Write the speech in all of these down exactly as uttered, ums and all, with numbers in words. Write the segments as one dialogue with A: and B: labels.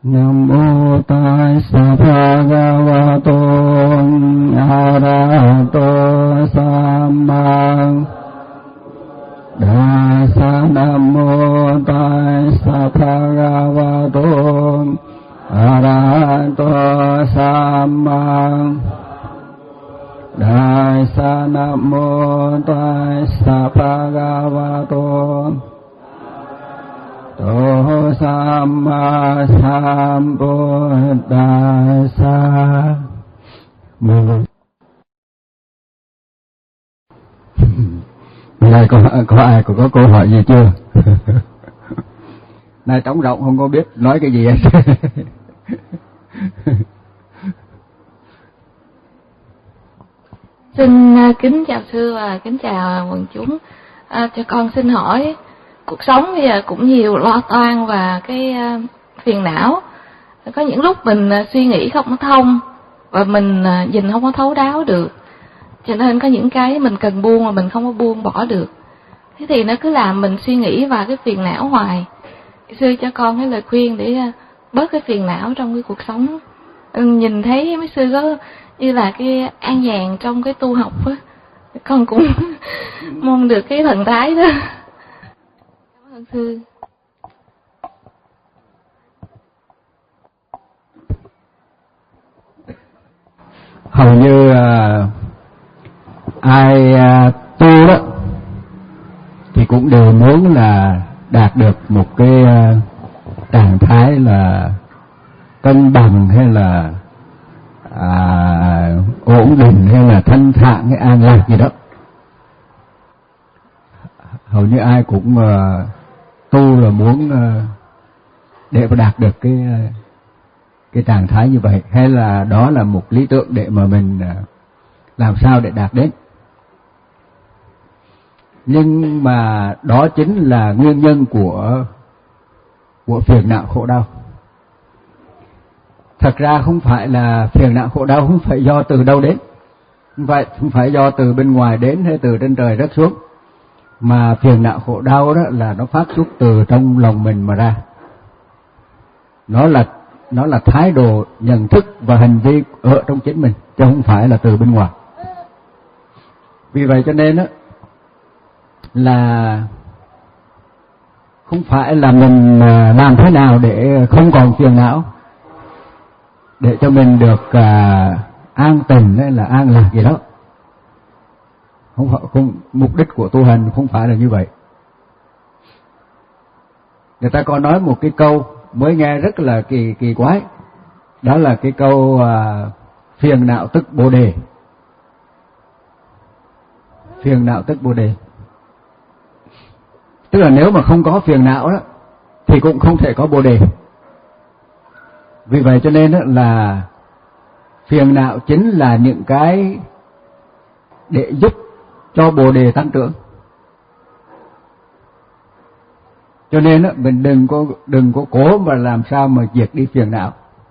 A: Nam mô Tassa Bhagavato Arahato Samma Dasa. Nam mô Tassa Bhagavato Arahato Samma Dasa. Nam mô Tassa Bhagavato Tô Samma Sambuddhassa. Mừng. Này có, có ai có, có câu hỏi gì chưa? Này trống rỗng không có biết nói cái gì hết.
B: Xin kính chào sư và kính chào quần chúng. À, cho con xin hỏi, cuộc sống bây giờ cũng nhiều lo toan và cái uh, phiền não. Có những lúc mình uh, suy nghĩ không có thông và mình uh, nhìn không có thấu đáo được, cho nên có những cái mình cần buông mà mình không có buông bỏ được. Thế thì nó cứ làm mình suy nghĩ và cái phiền não hoài. Sư cho con cái lời khuyên để uh, bớt cái phiền não trong cái cuộc sống. Ừ, nhìn thấy mấy sư có như là cái an nhàn trong cái tu học á, con cũng mong được cái thần thái đó. Cảm ơn sư.
A: Hầu như uh, ai uh, tu đó thì cũng đều muốn là đạt được một cái uh, trạng thái là cân bằng hay là à, ổn định hay là thanh thản hay an lạc gì đó. Hầu như ai cũng uh, tu là muốn uh, để mà đạt được cái uh, cái trạng thái như vậy, hay là đó là một lý tưởng để mà mình uh, làm sao để đạt đến. Nhưng mà đó chính là nguyên nhân của của phiền não khổ đau. Thật ra không phải là phiền não khổ đau không phải do từ đâu đến, không phải không phải do từ bên ngoài đến hay từ trên trời rớt xuống, mà phiền não khổ đau đó là nó phát xuất từ trong lòng mình mà ra. Nó là nó là thái độ nhận thức và hành vi ở trong chính mình, chứ không phải là từ bên ngoài. Vì vậy cho nên đó là không phải là mình làm thế nào để không còn phiền não, để cho mình được à, an tình hay là an lạc gì đó. Không phải, không, mục đích của tu hành không phải là như vậy. Người ta có nói một cái câu mới nghe rất là kỳ kỳ quái, đó là cái câu à, phiền não tức bồ đề. Phiền não tức bồ đề, tức là nếu mà không có phiền não đó thì cũng không thể có bồ đề. Vì vậy cho nên đó là phiền não chính là những cái để giúp cho bồ đề tăng trưởng. Cho nên đó, mình đừng có đừng có cố mà làm sao mà diệt đi phiền não.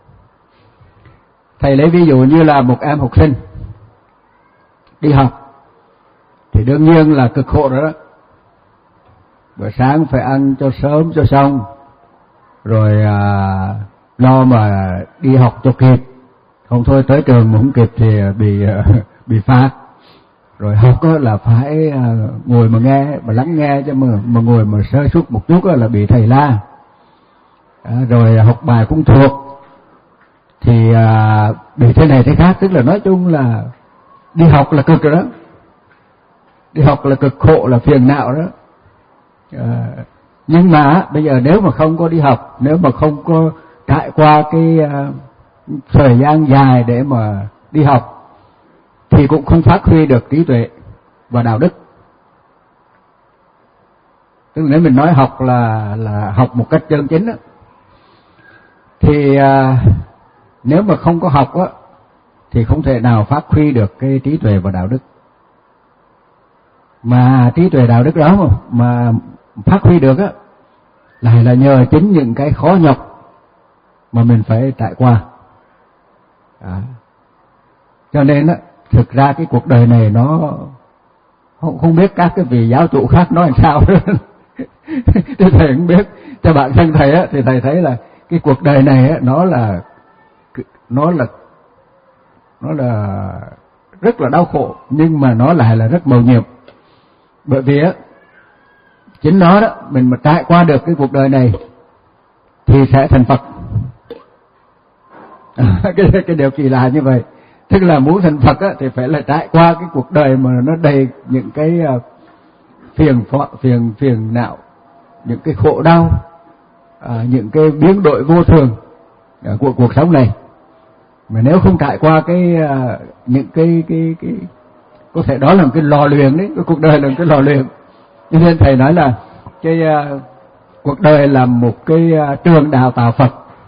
A: Thầy lấy ví dụ như là một em học sinh đi học thì đương nhiên là cực khổ rồi đó. Bữa sáng phải ăn cho sớm cho xong, rồi à, lo mà đi học cho kịp, không thôi tới trường mà không kịp thì bị bị phạt. Rồi học là phải ngồi mà nghe, mà lắng nghe, chứ mà, mà ngồi mà sơ suất một chút là bị thầy la. À, rồi học bài cũng thuộc thì à, bị thế này thế khác, tức là nói chung là đi học là cực rồi đó, đi học là cực khổ, là phiền não đó. À, nhưng mà bây giờ nếu mà không có đi học, nếu mà không có trải qua cái uh, thời gian dài để mà đi học thì cũng không phát huy được trí tuệ và đạo đức. Tức là nếu mình nói học là là học một cách chân chính đó, thì uh, nếu mà không có học á thì không thể nào phát huy được cái trí tuệ và đạo đức. Mà trí tuệ đạo đức đó mà, mà phát huy được á lại là nhờ chính những cái khó nhọc mà mình phải trải qua. À. Cho nên á, thực ra cái cuộc đời này nó không, không biết các cái vị giáo chủ khác nói làm sao. Thì thầy cũng biết, cho bản thân thầy á, thì thầy thấy là cái cuộc đời này á, nó là nó là nó là rất là đau khổ, nhưng mà nó lại là rất mầu nhiệm. Bởi vì á, chính nó đó, mình mà trải qua được cái cuộc đời này thì sẽ thành Phật. cái cái điều kỳ lạ như vậy. Tức là muốn thành Phật á, thì phải là trải qua cái cuộc đời mà nó đầy những cái phiền phiền phiền não, những cái khổ đau, à, những cái biến đổi vô thường của cuộc sống này. Mà nếu không trải qua cái những cái cái cái có thể đó là một cái lò luyện đấy, cái cuộc đời là một cái lò luyện. Cho nên thầy nói là cái uh, cuộc đời là một cái uh, trường đào tạo Phật.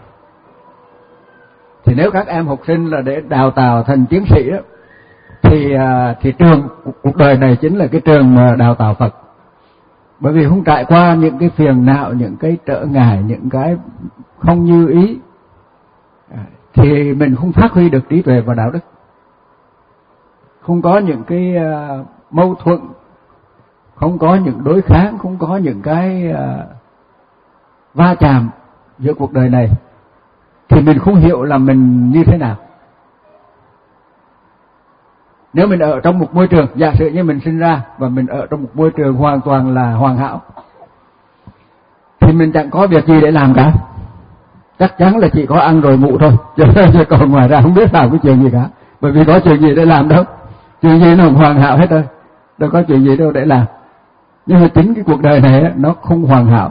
A: Thì nếu các em học sinh là để đào tạo thành tiến sĩ đó, thì uh, thì trường cuộc đời này chính là cái trường mà đào tạo Phật. Bởi vì không trải qua những cái phiền não, những cái trở ngại, những cái không như ý, thì mình không phát huy được trí tuệ và đạo đức. Không có những cái uh, mâu thuẫn, không có những đối kháng, không có những cái uh, va chạm giữa cuộc đời này, thì mình không hiểu là mình như thế nào. Nếu mình ở trong một môi trường, giả sử như mình sinh ra và mình ở trong một môi trường hoàn toàn là hoàn hảo, thì mình chẳng có việc gì để làm cả. Chắc chắn là chỉ có ăn rồi ngủ thôi, chứ còn ngoài ra không biết làm cái chuyện gì cả. Bởi vì có chuyện gì để làm đâu, chuyện gì nó hoàn hảo hết rồi, đâu có chuyện gì đâu để làm. Nhưng mà chính cái cuộc đời này nó không hoàn hảo,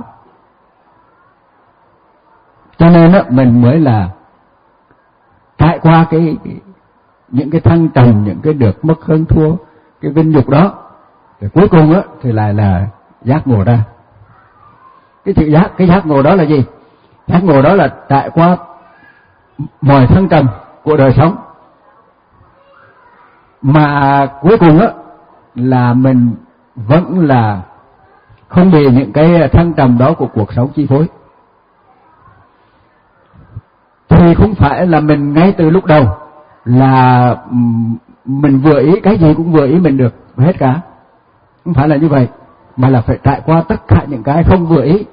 A: cho nên đó, mình mới là trải qua cái, cái những cái thăng trầm, những cái được mất hơn thua, cái vinh nhục đó, rồi cuối cùng đó, thì lại là giác ngộ ra. Cái sự giác, cái giác ngộ đó là gì? Giác ngộ đó là trải qua mọi thăng trầm của đời sống, mà cuối cùng đó là mình vẫn là không bị những cái thăng trầm đó của cuộc sống chi phối. Thì không phải là mình ngay từ lúc đầu là mình vừa ý, cái gì cũng vừa ý mình được hết cả. Không phải là như vậy, mà là phải trải qua tất cả những cái không vừa ý,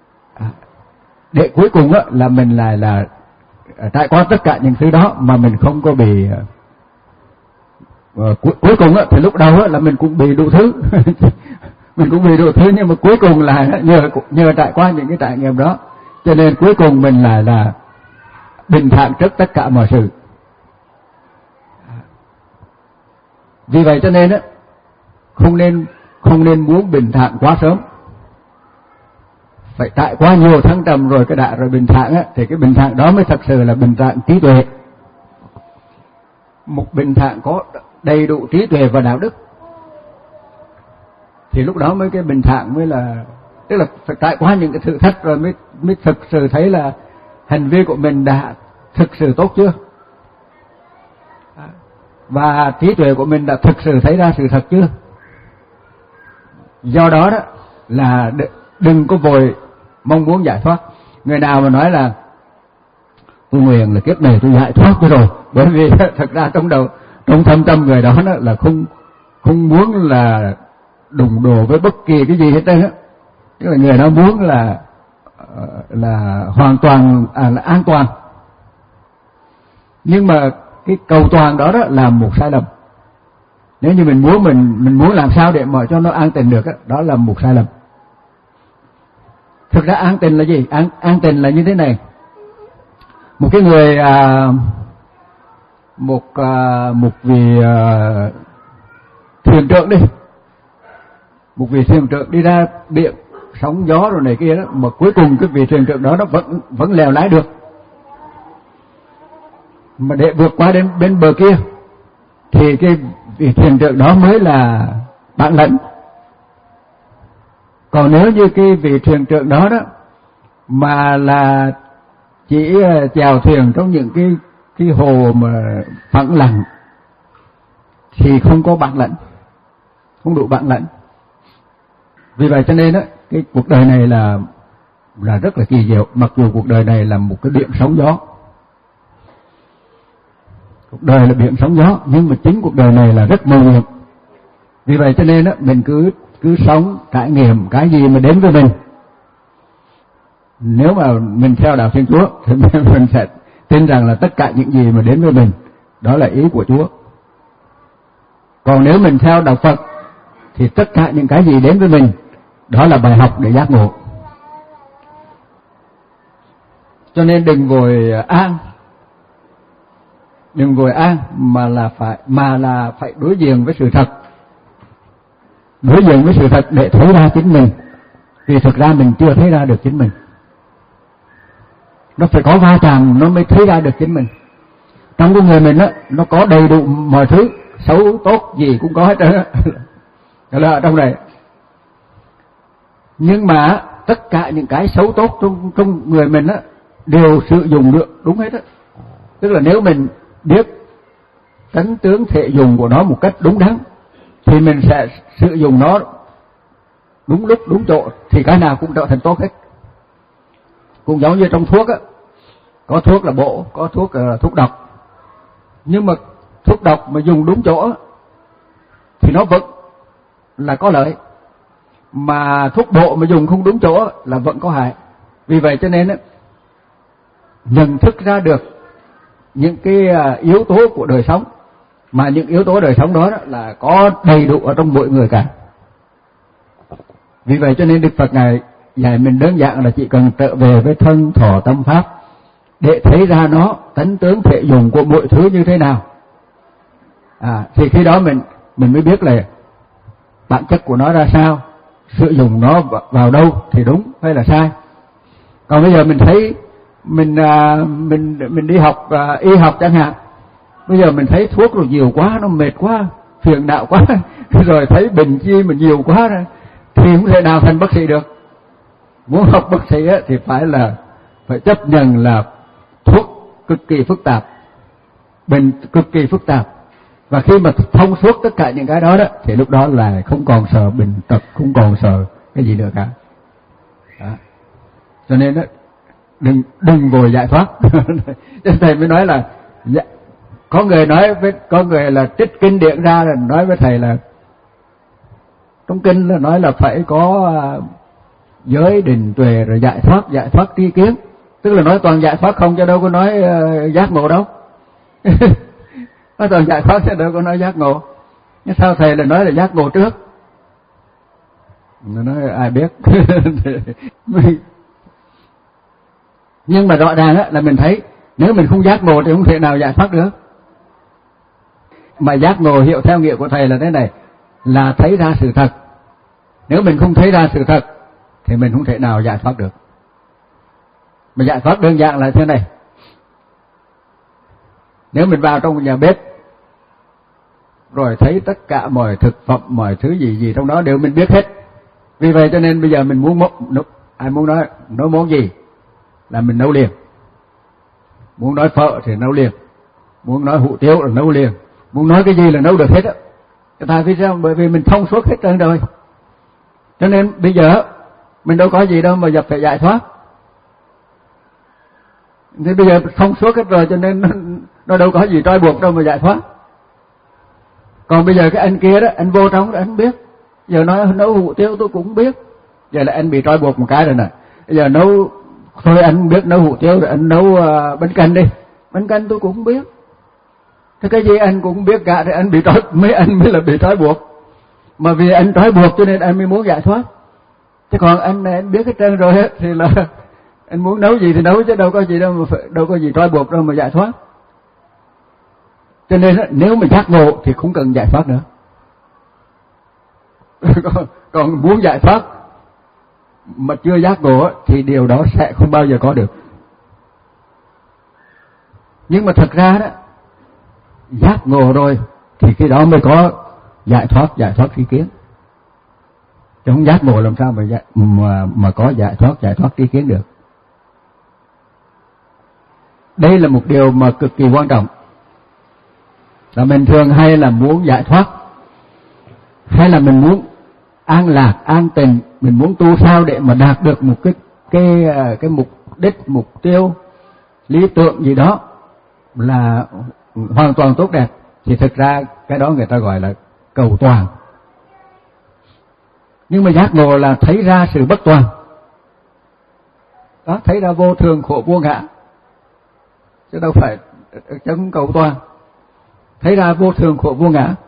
A: để cuối cùng đó là mình lại là trải qua tất cả những thứ đó mà mình không có bị uh, cuối, cuối cùng đó, thì lúc đầu đó là mình cũng bị đủ thứ mình cũng bị đủ thứ, nhưng mà cuối cùng là nhờ nhờ trải qua những cái trải nghiệm đó, cho nên cuối cùng mình lại là bình thản trước tất cả mọi sự. Vì vậy cho nên á, không nên không nên muốn bình thản quá sớm, phải trải qua nhiều thăng trầm rồi cái đã rồi bình thản á, thì cái bình thản đó mới thật sự là bình thản trí tuệ. Một bình thản có đầy đủ trí tuệ và đạo đức, thì lúc đó mới cái bình thản mới là, tức là phải trải qua những cái thử thách rồi mới mới thực sự thấy là hành vi của mình đã thực sự tốt chưa, và trí tuệ của mình đã thực sự thấy ra sự thật chưa. Do đó đó là đừng có vội mong muốn giải thoát. Người nào mà nói là tôi nguyện là kiếp này tôi giải thoát cho rồi, bởi vì thật ra trong đầu, trong thâm tâm người đó, đó là không không muốn là đụng đồ với bất kỳ cái gì hết trơn á. Tức là người đó muốn là là hoàn toàn à, là an toàn. Nhưng mà cái cầu toàn đó, đó là một sai lầm. Nếu như mình muốn mình mình muốn làm sao để mà cho nó an tịnh được đó, đó là một sai lầm. Thực ra an tịnh là gì? An an tịnh là như thế này. Một cái người à, một à, một vị à, thuyền trưởng đi, một vị thuyền trưởng đi ra biển sóng gió rồi này kia đó, mà cuối cùng cái vị thuyền trưởng đó nó vẫn vẫn lèo lái được. Mà để vượt qua đến bên bờ kia thì cái vị thuyền trưởng đó mới là bản lãnh. Còn nếu như cái vị thuyền trưởng đó đó mà là chỉ chèo thuyền trong những cái cái hồ mà phẳng lặng thì không có bản lãnh, không đủ bản lãnh. Vì vậy cho nên đó, cái cuộc đời này là là rất là kỳ diệu, mặc dù cuộc đời này là một cái biển sóng gió. Cuộc đời là biển sóng gió, nhưng mà chính cuộc đời này là rất mầu nhiệm. Vì vậy cho nên đó, mình cứ cứ sống trải nghiệm cái gì mà đến với mình, Nếu mà mình theo đạo Thiên Chúa thì mình sẽ tin rằng là tất cả những gì mà đến với mình đó là ý của Chúa. Còn nếu mình theo đạo Phật thì tất cả những cái gì đến với mình đó là bài học để giác ngộ. Cho nên đừng vội an, đừng vội an mà là phải mà là phải đối diện với sự thật, đối diện với sự thật để thấy ra chính mình. Vì thực ra mình chưa thấy ra được chính mình. Nó phải có va chạm nó mới thấy ra được chính mình. Trong con người mình á, nó có đầy đủ mọi thứ, xấu tốt gì cũng có hết trơn á, là ở trong này. Nhưng mà tất cả những cái xấu tốt trong trong người mình á đều sử dụng được đúng hết á. Tức là nếu mình biết tánh tướng thể dùng của nó một cách đúng đắn thì mình sẽ sử dụng nó đúng lúc đúng chỗ thì cái nào cũng trở thành tốt hết. Cũng giống như trong thuốc á, có thuốc là bổ, có thuốc là thuốc độc. Nhưng mà thuốc độc mà dùng đúng chỗ thì nó vẫn là có lợi, mà thuốc bổ mà dùng không đúng chỗ là vẫn có hại. Vì vậy cho nên nhận thức ra được những cái yếu tố của đời sống, mà những yếu tố đời sống đó là có đầy đủ ở trong mỗi người cả. Vì vậy cho nên Đức Phật Ngài dạy mình đơn giản là chỉ cần trở về với thân thọ tâm pháp để thấy ra nó tánh tướng thể dùng của mọi thứ như thế nào. À, thì khi đó mình mình mới biết là bản chất của nó ra sao, sử dụng nó vào đâu thì đúng hay là sai. Còn bây giờ mình thấy mình à, mình mình đi học à, y học chẳng hạn, bây giờ mình thấy thuốc rồi nhiều quá, nó mệt quá, phiền não quá, rồi thấy bệnh chi mà nhiều quá rồi, thì không thể nào thành bác sĩ được. Muốn học bác sĩ á, thì phải là phải chấp nhận là thuốc cực kỳ phức tạp, bệnh cực kỳ phức tạp. Và khi mà thông suốt tất cả những cái đó đó thì lúc đó là không còn sợ bệnh tật, không còn sợ cái gì nữa cả. Đó. Cho nên đó, đừng đừng vội giải thoát. Cho thầy mới nói là có người nói với có người là trích kinh điển ra rồi nói với thầy là trong kinh là nói là phải có giới định tuệ rồi giải thoát, giải thoát tri kiến. Tức là nói toàn giải thoát không, chứ đâu có nói uh, giác ngộ đâu. Nói toàn giải thoát chứ đâu có nói giác ngộ. Nhưng sao thầy là nói là giác ngộ trước? Nó nói ai biết. Nhưng mà rõ ràng á, là mình thấy nếu mình không giác ngộ thì không thể nào giải thoát được. Mà giác ngộ hiểu theo nghĩa của thầy là thế này, là thấy ra sự thật. Nếu mình không thấy ra sự thật thì mình không thể nào giải thoát được. Mà giải thoát đơn giản là thế này. Nếu mình vào trong một nhà bếp rồi thấy tất cả mọi thực phẩm, mọi thứ gì gì trong đó đều mình biết hết. Vì vậy cho nên bây giờ mình muốn nấu, ai muốn nói nấu món gì là mình nấu liền. Muốn nói phở thì nấu liền, muốn nói hủ tiếu là nấu liền, muốn nói cái gì là nấu được hết á. Tại vì sao? Bởi vì mình thông suốt hết trơn rồi. Cho nên bây giờ mình đâu có gì đâu mà phải giải thoát. Thế bây giờ thông suốt hết rồi cho nên nó, nó đâu có gì trói buộc đâu mà giải thoát. Còn bây giờ cái anh kia đó, anh vô trong đó anh biết. Giờ nói nấu hủ tiếu tôi cũng biết. Giờ là anh bị trói buộc một cái rồi nè. Bây giờ nấu, thôi anh biết nấu hủ tiếu rồi anh nấu uh, bánh canh đi. Bánh canh tôi cũng biết. Thế cái gì anh cũng biết cả thì anh bị trói, mấy anh mới là bị trói buộc. Mà vì anh trói buộc cho nên anh mới muốn giải thoát. Chứ còn anh này anh biết hết trơn rồi hết thì là anh muốn nấu gì thì nấu, chứ đâu có gì đâu mà phải, đâu có gì trói buộc đâu mà giải thoát. Cho nên nếu mà giác ngộ thì không cần giải thoát nữa. còn, còn muốn giải thoát mà chưa giác ngộ thì điều đó sẽ không bao giờ có được. Nhưng mà thật ra đó, giác ngộ rồi thì cái đó mới có giải thoát, giải thoát tri kiến. Chứ không giác ngộ làm sao mà mà mà có giải thoát, giải thoát tri kiến được. Đây là một điều mà cực kỳ quan trọng. Là mình thường hay là muốn giải thoát, hay là mình muốn an lạc, an tình, mình muốn tu sao để mà đạt được một cái cái cái mục đích, mục tiêu, lý tưởng gì đó là hoàn toàn tốt đẹp. Thì thực ra cái đó người ta gọi là cầu toàn. Nhưng mà giác ngộ là thấy ra sự bất toàn. đó, thấy ra vô thường khổ vô ngã, chứ đâu phải chấm cầu toàn. Thấy ra vô thường khổ vô ngã.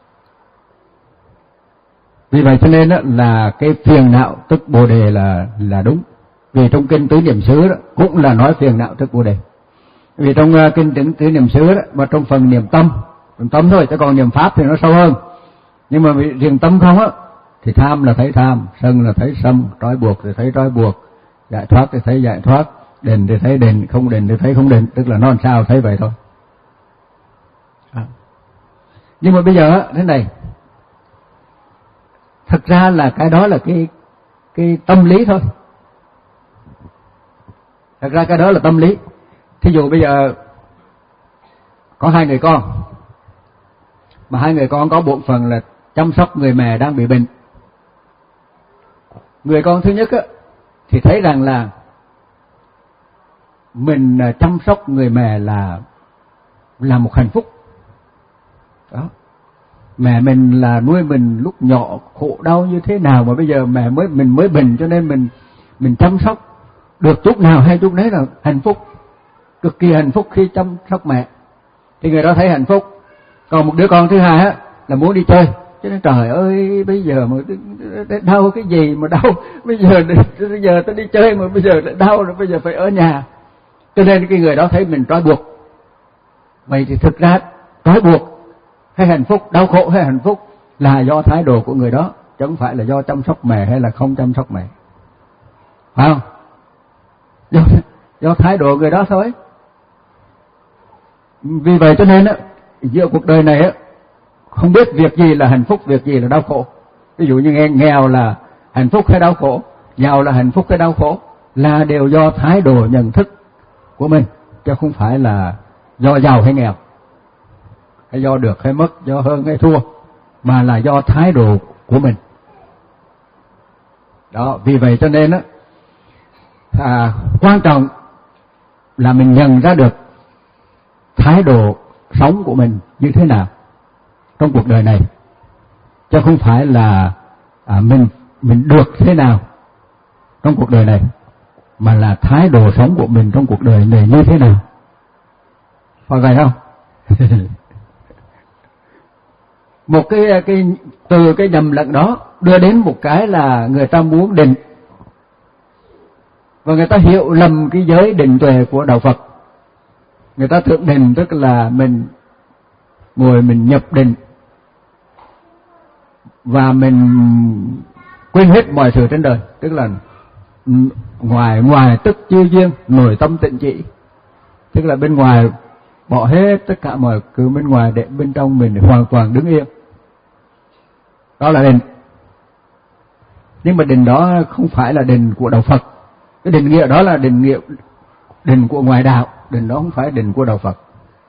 A: Vì vậy cho nên đó, là cái phiền não tức Bồ đề là là đúng. Vì trong kinh Tứ Niệm xứ đó cũng là nói phiền não tức Bồ đề. Vì trong uh, kinh Tứ, Tứ Niệm xứ đó, mà trong phần niệm tâm, niệm tâm thôi, chứ còn niệm pháp thì nó sâu hơn. Nhưng mà riêng tâm không á, thì tham là thấy tham, sân là thấy sân, trói buộc thì thấy trói buộc, giải thoát thì thấy giải thoát, định thì thấy định, không định thì thấy không định, tức là nó làm sao thấy vậy thôi. À. Nhưng mà bây giờ thế này, thật ra là cái đó là cái cái tâm lý thôi. Thật ra cái đó là tâm lý. Thí dụ bây giờ có hai người con, mà hai người con có bổn phận là chăm sóc người mẹ đang bị bệnh. Người con thứ nhất á, thì thấy rằng là mình chăm sóc người mẹ là là một hạnh phúc. Đó. Mẹ mình là nuôi mình lúc nhỏ khổ đau như thế nào mà bây giờ mẹ mới mình mới bệnh, cho nên mình mình chăm sóc được chút nào hay chút đấy là hạnh phúc, cực kỳ hạnh phúc khi chăm sóc mẹ. Thì người đó thấy hạnh phúc. Còn một đứa con thứ hai á là muốn đi chơi, cho nên trời ơi bây giờ mà đau cái gì mà đau, bây giờ bây giờ tôi đi chơi mà bây giờ lại đau rồi, bây giờ phải ở nhà. Cho nên cái người đó thấy mình trói buộc. Vậy thì thực ra trói buộc hay hạnh phúc, đau khổ hay hạnh phúc là do thái độ của người đó, chứ không phải là do chăm sóc mẹ hay là không chăm sóc mẹ. Phải không? Do, do thái độ người đó thôi. Vì vậy cho nên á, giữa cuộc đời này á, không biết việc gì là hạnh phúc, việc gì là đau khổ. Ví dụ như nghe nghèo là hạnh phúc hay đau khổ, giàu là hạnh phúc hay đau khổ, là đều do thái độ nhận thức của mình, chứ không phải là do giàu hay nghèo, hay do được hay mất, do hơn hay thua, mà là do thái độ của mình. Đó, vì vậy cho nên á, à, quan trọng là mình nhận ra được thái độ sống của mình như thế nào trong cuộc đời này, chứ không phải là à, mình mình được thế nào trong cuộc đời này, mà là thái độ sống của mình trong cuộc đời này như thế nào. Phải vậy không? Một cái cái từ cái nhầm lẫn đó đưa đến một cái là người ta muốn định, và người ta hiểu lầm cái giới định tuệ của đạo Phật. Người ta tưởng định tức là mình ngồi mình nhập định và mình quên hết mọi sự trên đời, tức là ngoài ngoài tức chiêu duyên, nội tâm tịnh chỉ, tức là bên ngoài bỏ hết tất cả mọi thứ bên ngoài để bên trong mình hoàn toàn đứng yên. Đó là định. Nhưng mà định đó không phải là định của đạo Phật. Cái định nghĩa đó là định nghĩa định của ngoại đạo, định đó không phải định của đạo Phật.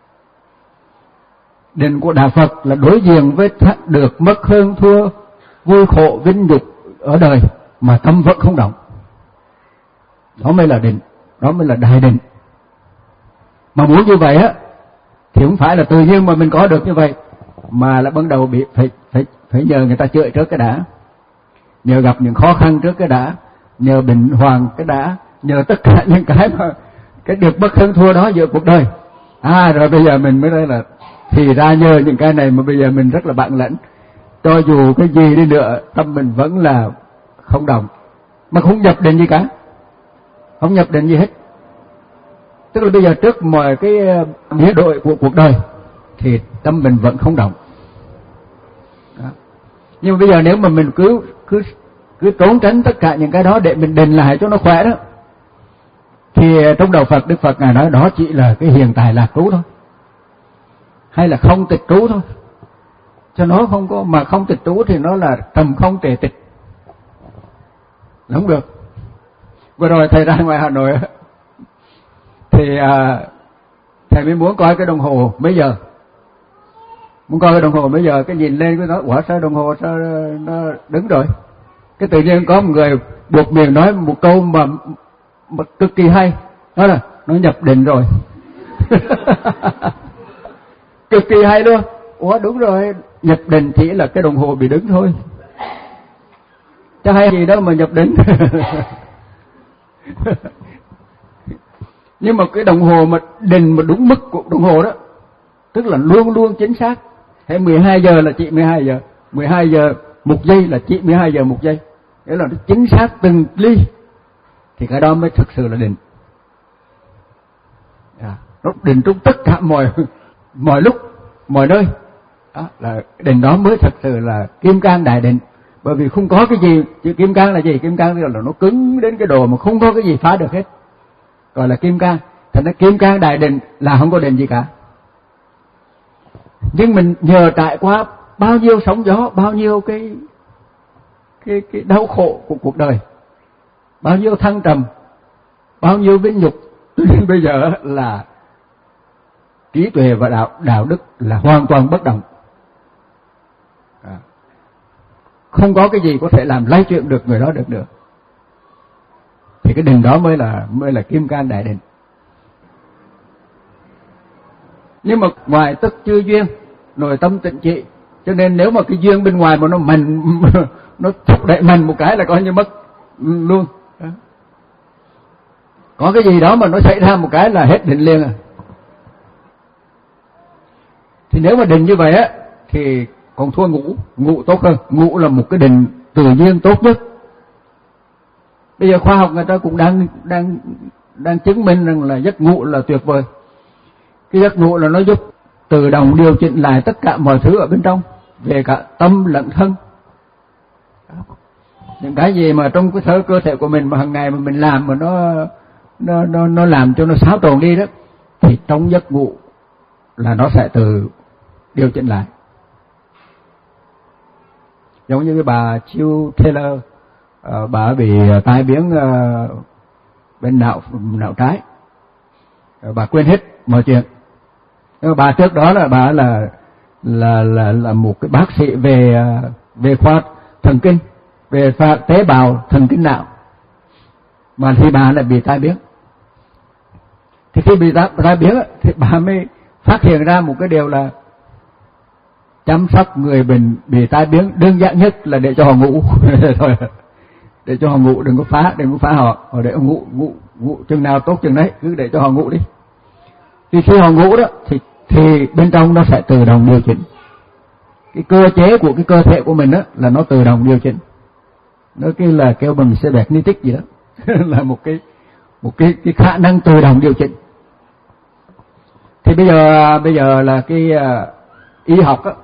A: Định của đạo Phật là đối diện với được mất hơn thua, vui khổ vinh nhục ở đời mà tâm vẫn không động. Đó mới là định, đó mới là đại định. Mà muốn như vậy á thì không phải là tự nhiên mà mình có được như vậy, mà là ban đầu bị phải phải phải nhờ người ta chữa trước cái đã, nhờ gặp những khó khăn trước cái đã, nhờ bệnh hoàng cái đã, nhờ tất cả những cái mà cái được bất hơn thua đó giữa cuộc đời. À rồi bây giờ mình mới đây là thì ra nhờ những cái này mà bây giờ mình rất là bản lĩnh, cho dù cái gì đi nữa tâm mình vẫn là không động, mà không nhập định gì cả, không nhập định gì hết. Tức là bây giờ trước mọi cái biến đổi của cuộc đời thì tâm mình vẫn không động. Đó. Nhưng mà bây giờ nếu mà mình cứ cứ cứ trốn tránh tất cả những cái đó để mình định lại cho nó khỏe đó, thì trong đạo Phật, Đức Phật ngài nói đó chỉ là cái hiện tại lạc trú thôi, hay là không tịch trú thôi. Cho nó không có, mà không tịch trú thì nó là tầm không tề tịch, không được. Vừa rồi thầy ra ngoài Hà Nội thì à, thầy mới muốn coi cái đồng hồ mấy giờ, muốn coi cái đồng hồ mấy giờ, cái nhìn lên cái nói quả sao đồng hồ sao nó đứng rồi. Cái tự nhiên có một người buộc miệng nói một câu mà, mà cực kỳ hay, đó là nó nhập định rồi. Cực kỳ hay luôn. Ủa đúng rồi, nhập định chỉ là cái đồng hồ bị đứng thôi, chứ hay gì đâu mà nhập định. Nhưng mà cái đồng hồ mà định mà đúng mức của đồng hồ đó, tức là luôn luôn chính xác. Hay mười hai giờ là chỉ mười hai giờ, mười hai giờ một giây là chỉ mười hai giờ một giây. Nghĩa là nó chính xác từng ly, thì cái đó mới thực sự là định. À, nó định trong tất cả mọi mọi lúc, mọi nơi. Đó, là định đó mới thật sự là kim cang đại định. Bởi vì không có cái gì, chứ kim cang là gì? Kim cang là nó cứng đến cái độ mà không có cái gì phá được hết, gọi là kim cang. Thành ra kim cang đại định là không có định gì cả. Nhưng mình nhờ trải qua bao nhiêu sóng gió, bao nhiêu cái cái cái đau khổ của cuộc đời, bao nhiêu thăng trầm, bao nhiêu vinh nhục, nên bây giờ là trí tuệ và đạo đạo đức là hoàn toàn bất động. À, không có cái gì có thể làm lay chuyển được người đó được nữa. Thì cái định đó mới là mới là kim cang đại định. Nhưng mà ngoài tức chư duyên, nội tâm tịnh trị, cho nên nếu mà cái duyên bên ngoài mà nó mạnh, nó thúc đẩy mạnh một cái là coi như mất luôn. Có cái gì đó mà nó xảy ra một cái là hết định liền à. Thì nếu mà định như vậy á thì còn thua ngủ. Ngủ tốt hơn. Ngủ là một cái định tự nhiên tốt nhất. Bây giờ khoa học người ta cũng đang đang đang chứng minh rằng là giấc ngủ là tuyệt vời. Cái giấc ngủ là nó giúp tự động điều chỉnh lại tất cả mọi thứ ở bên trong, về cả tâm lẫn thân. Những cái gì mà trong cái thớ cơ thể của mình mà hàng ngày mà mình làm mà nó nó nó nó làm cho nó xáo trộn đi đó, thì trong giấc ngủ là nó sẽ tự điều chỉnh lại. Giống như cái bà Jill Taylor, uh, bà bị tai biến uh, bên não não trái, uh, bà quên hết mọi chuyện. Nhưng mà bà trước đó là bà là là là là một cái bác sĩ về uh, về khoa thần kinh, về khoa tế bào thần kinh não, mà thì bà lại bị tai biến. Thì khi bị tai, tai biến thì bà mới phát hiện ra một cái điều là chăm sóc người bệnh bị tai biến đơn giản nhất là để cho họ ngủ thôi, để cho họ ngủ, đừng có phá, đừng có phá họ, họ để họ ngủ, ngủ, ngủ chừng nào tốt chừng đấy, cứ để cho họ ngủ đi. Thì khi họ ngủ đó thì thì bên trong nó sẽ tự động điều chỉnh. Cái cơ chế của cái cơ thể của mình đó là nó tự động điều chỉnh. Nó kêu là kêu bằng cybernetic gì đó, là một cái một cái cái khả năng tự động điều chỉnh. Thì bây giờ bây giờ là cái uh, y học á,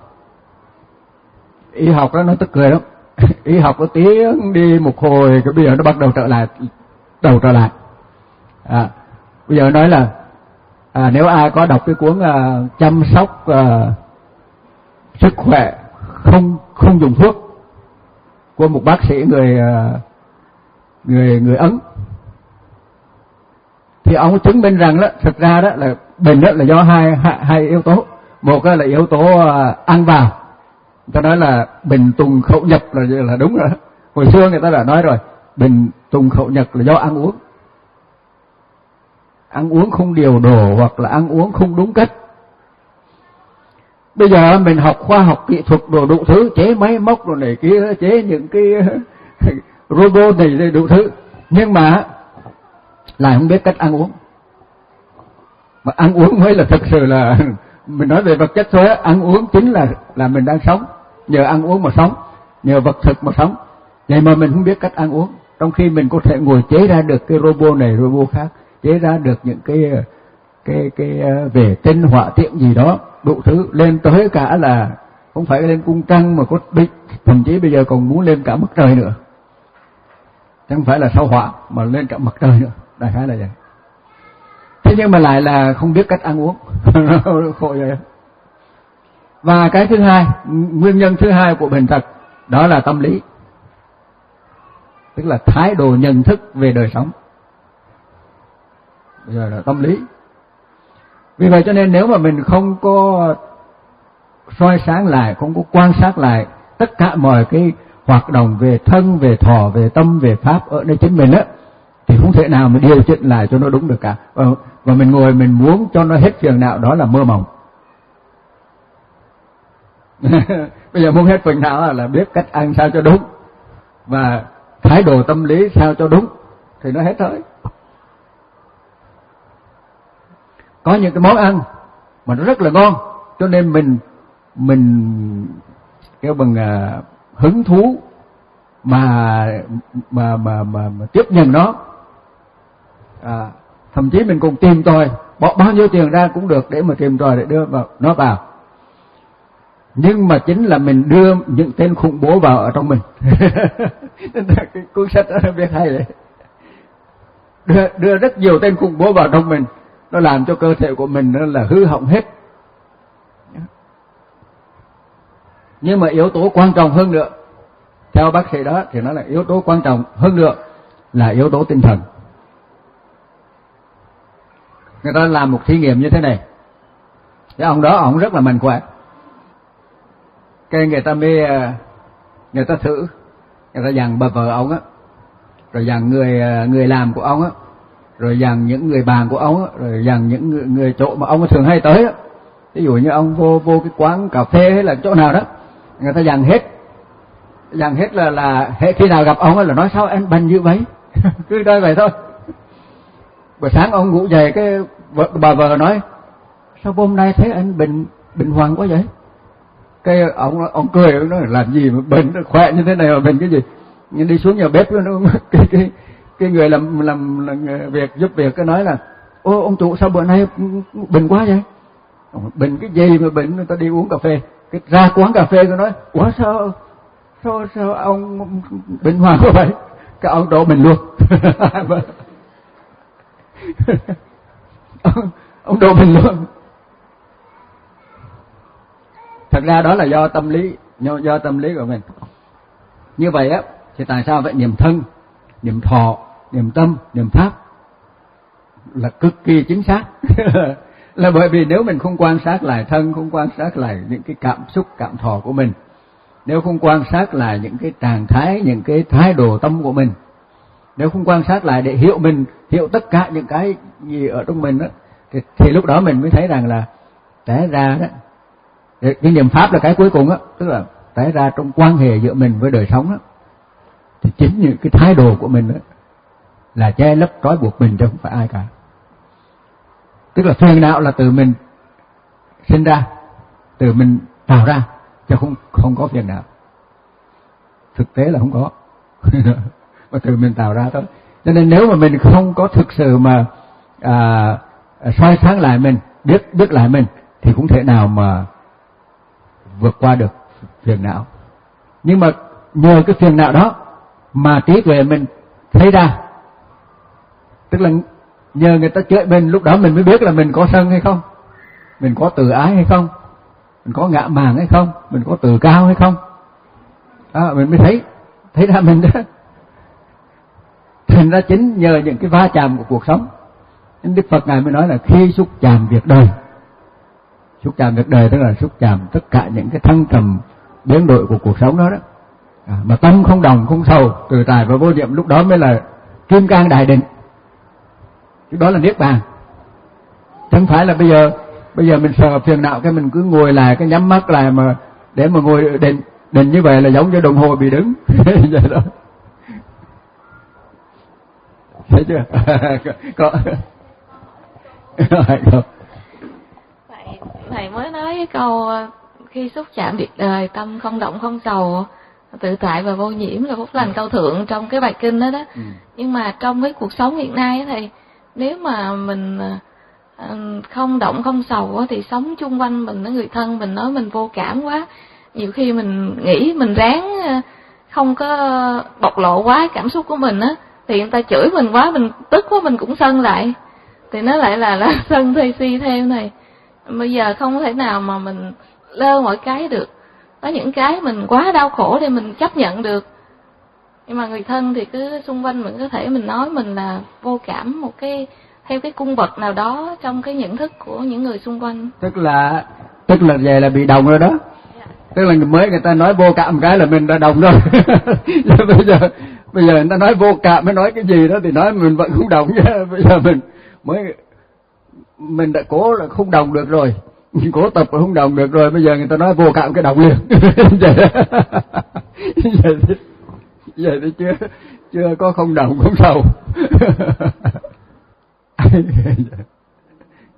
A: y học đó nó tức cười lắm. Y học nó tiến đi một hồi, cái bây giờ nó bắt đầu trở lại, đầu trở lại. À, bây giờ nói là à, nếu ai có đọc cái cuốn uh, chăm sóc uh, sức khỏe không không dùng thuốc của một bác sĩ người uh, người người Ấn, thì ông chứng minh rằng đó, thực ra đó là bệnh đó là do hai hai, hai yếu tố. Một là yếu tố uh, ăn vào, người ta nói là bệnh tùng khẩu nhập là là đúng rồi. Hồi xưa người ta đã nói rồi, bệnh tùng khẩu nhập là do ăn uống, ăn uống không điều độ hoặc là ăn uống không đúng cách. Bây giờ mình học khoa học kỹ thuật đồ đủ thứ, chế máy móc rồi này kia, chế những cái robot này đủ thứ, nhưng mà lại không biết cách ăn uống. Mà ăn uống mới là thực sự là mình nói về vật chất thôi á, ăn uống chính là là mình đang sống, nhờ ăn uống mà sống, nhờ vật thực mà sống. Vậy mà mình không biết cách ăn uống, trong khi mình có thể ngồi chế ra được cái robot này robot khác, chế ra được những cái cái cái về tinh hỏa tiện gì đó đủ thứ, lên tới cả là không phải lên cung trăng mà có đích, thậm chí bây giờ còn muốn lên cả mặt trời nữa, chẳng phải là sao hỏa mà lên cả mặt trời nữa, đại khái là vậy. Thế nhưng mà lại là không biết cách ăn uống. Khổ vậy. Và cái thứ hai, nguyên nhân thứ hai của bệnh tật đó là tâm lý, tức là thái độ nhận thức về đời sống. Bây giờ là tâm lý. Vì vậy cho nên nếu mà mình không có soi sáng lại, không có quan sát lại tất cả mọi cái hoạt động về thân, về thọ, về tâm, về pháp ở nơi chính mình á, thì không thể nào mà điều chỉnh lại cho nó đúng được cả. Và, và mình ngồi mình muốn cho nó hết phiền não, đó là mơ mộng. Bây giờ muốn hết phiền não là biết cách ăn sao cho đúng và thái độ tâm lý sao cho đúng thì nó hết thôi. có những cái món ăn mà nó rất là ngon, cho nên mình mình kêu bằng uh, hứng thú mà mà mà mà, mà tiếp nhận nó. À, thậm chí mình cũng tìm tòi bỏ bao nhiêu tiền ra cũng được để mà tìm tòi để đưa vào nó vào. Nhưng mà chính là mình đưa những tên khủng bố vào ở trong mình. Cái cuốn sách đó biết hay đấy. Đưa, đưa rất nhiều tên khủng bố vào trong mình, nó làm cho cơ thể của mình nó là hư hỏng hết. Nhưng mà yếu tố quan trọng hơn nữa, theo bác sĩ đó thì nó là yếu tố quan trọng hơn nữa là yếu tố tinh thần. Người ta làm một thí nghiệm như thế này. Cái ông đó ông rất là mạnh khỏe. Cái người ta mới người ta thử, người ta dặn bà vợ ông á, rồi dặn người người làm của ông á, rồi dặn những người bạn của ông á, rồi dặn những người, người chỗ mà ông thường hay tới á. Ví dụ như ông vô vô cái quán cà phê hay là chỗ nào đó, người ta dặn hết, dặn hết là là hệ khi nào gặp ông á là nói sao anh bệnh như vậy, cứ nói vậy thôi. Buổi sáng ông ngủ dậy cái vợ, bà vợ nói sao hôm nay thấy anh bệnh bệnh hoang quá vậy? Cái ông ông cười, ông nói làm gì mà bệnh khỏe như thế này mà bệnh cái gì? Nhưng đi xuống nhà bếp nó cái cái cái người làm làm, làm việc giúp việc cái nói là ô ông chủ sao bữa nay bệnh quá vậy? Bệnh cái gì mà bệnh? Người ta đi uống cà phê, cái ra quán cà phê tôi nói ủa sao sao sao ông bệnh hoang quá vậy? Cái ông đổ mình luôn. ông, ông đổ mình luôn. Thật ra đó là do tâm lý, do, do tâm lý của mình. Như vậy á, thì tại sao vậy? Niệm thân, niệm thọ, niệm tâm, niệm pháp là cực kỳ chính xác. Là bởi vì nếu mình không quan sát lại thân, không quan sát lại những cái cảm xúc, cảm thọ của mình, nếu không quan sát lại những cái trạng thái, những cái thái độ tâm của mình, nếu không quan sát lại để hiểu mình, hiểu tất cả những cái gì ở trong mình đó, thì, thì lúc đó mình mới thấy rằng là té ra đó, cái niệm pháp là cái cuối cùng á, tức là té ra trong quan hệ giữa mình với đời sống á, thì chính những cái thái độ của mình đó là che lấp trói buộc mình chứ không phải ai cả. Tức là phiền não là từ mình sinh ra, từ mình tạo ra, chứ không không có phiền não. Thực tế là không có. Mà từ mình tạo ra thôi. Cho nên nếu mà mình không có thực sự mà à, soi sáng lại mình, biết biết lại mình, thì cũng thể nào mà vượt qua được phiền não. Nhưng mà nhờ cái phiền não đó mà trí tuệ mình thấy ra, tức là nhờ người ta chửi mình, lúc đó mình mới biết là mình có sân hay không, mình có tự ái hay không, mình có ngã mạn hay không, mình có tự cao hay không. Đó, mình mới thấy thấy ra mình đó. Thành ra chính nhờ những cái va chạm của cuộc sống, nên Đức Phật Ngài mới nói là khi xúc chạm việc đời. Xúc chạm việc đời tức là xúc chạm tất cả những cái thăng trầm biến đổi của cuộc sống đó đó. À, mà tâm không đồng, không sầu, tự tại và vô niệm, lúc đó mới là kim cang đại định. Cái đó là niết bàn. Chẳng phải là bây giờ bây giờ mình sợ phiền não cái mình cứ ngồi lại, cái nhắm mắt lại mà để mà ngồi định định như vậy là giống như đồng hồ bị đứng. Vậy đó. Thấy chưa? Có.
B: Thầy, thầy mới nói cái câu khi xúc chạm việc đời, tâm không động không sầu, tự tại và vô nhiễm là phúc lành cao thượng trong cái bài kinh đó đó. Ừ. Nhưng mà trong cái cuộc sống hiện nay á thầy, nếu mà mình không động không sầu á, thì sống chung quanh mình, nó người thân mình nói mình vô cảm quá, nhiều khi mình nghĩ mình ráng không có bộc lộ quá cảm xúc của mình á, thì người ta chửi mình quá, mình tức quá mình cũng sân lại, thì nó lại là, là sân thây si theo này. Bây giờ không thể nào mà mình lơ mọi cái được, có những cái mình quá đau khổ để mình chấp nhận được, nhưng mà người thân thì cứ xung quanh mình có thể mình nói mình là vô cảm một cái theo cái cung bậc nào đó trong cái nhận thức của những người xung quanh. Tức
A: là tức là về là bị đồng rồi đó. Yeah. Tức là mới người ta nói vô cảm cái là mình đã đồng rồi. bây giờ bây giờ người ta nói vô cảm mới nói cái gì đó thì nói mình vẫn không đồng chứ. Bây giờ mình mới mình đã cố là không đồng được rồi, mình cố tập là không đồng được rồi, bây giờ người ta nói vô cảm cái đồng liền. Vậy vậy thì, vậy thì chưa chưa có không đồng không sầu.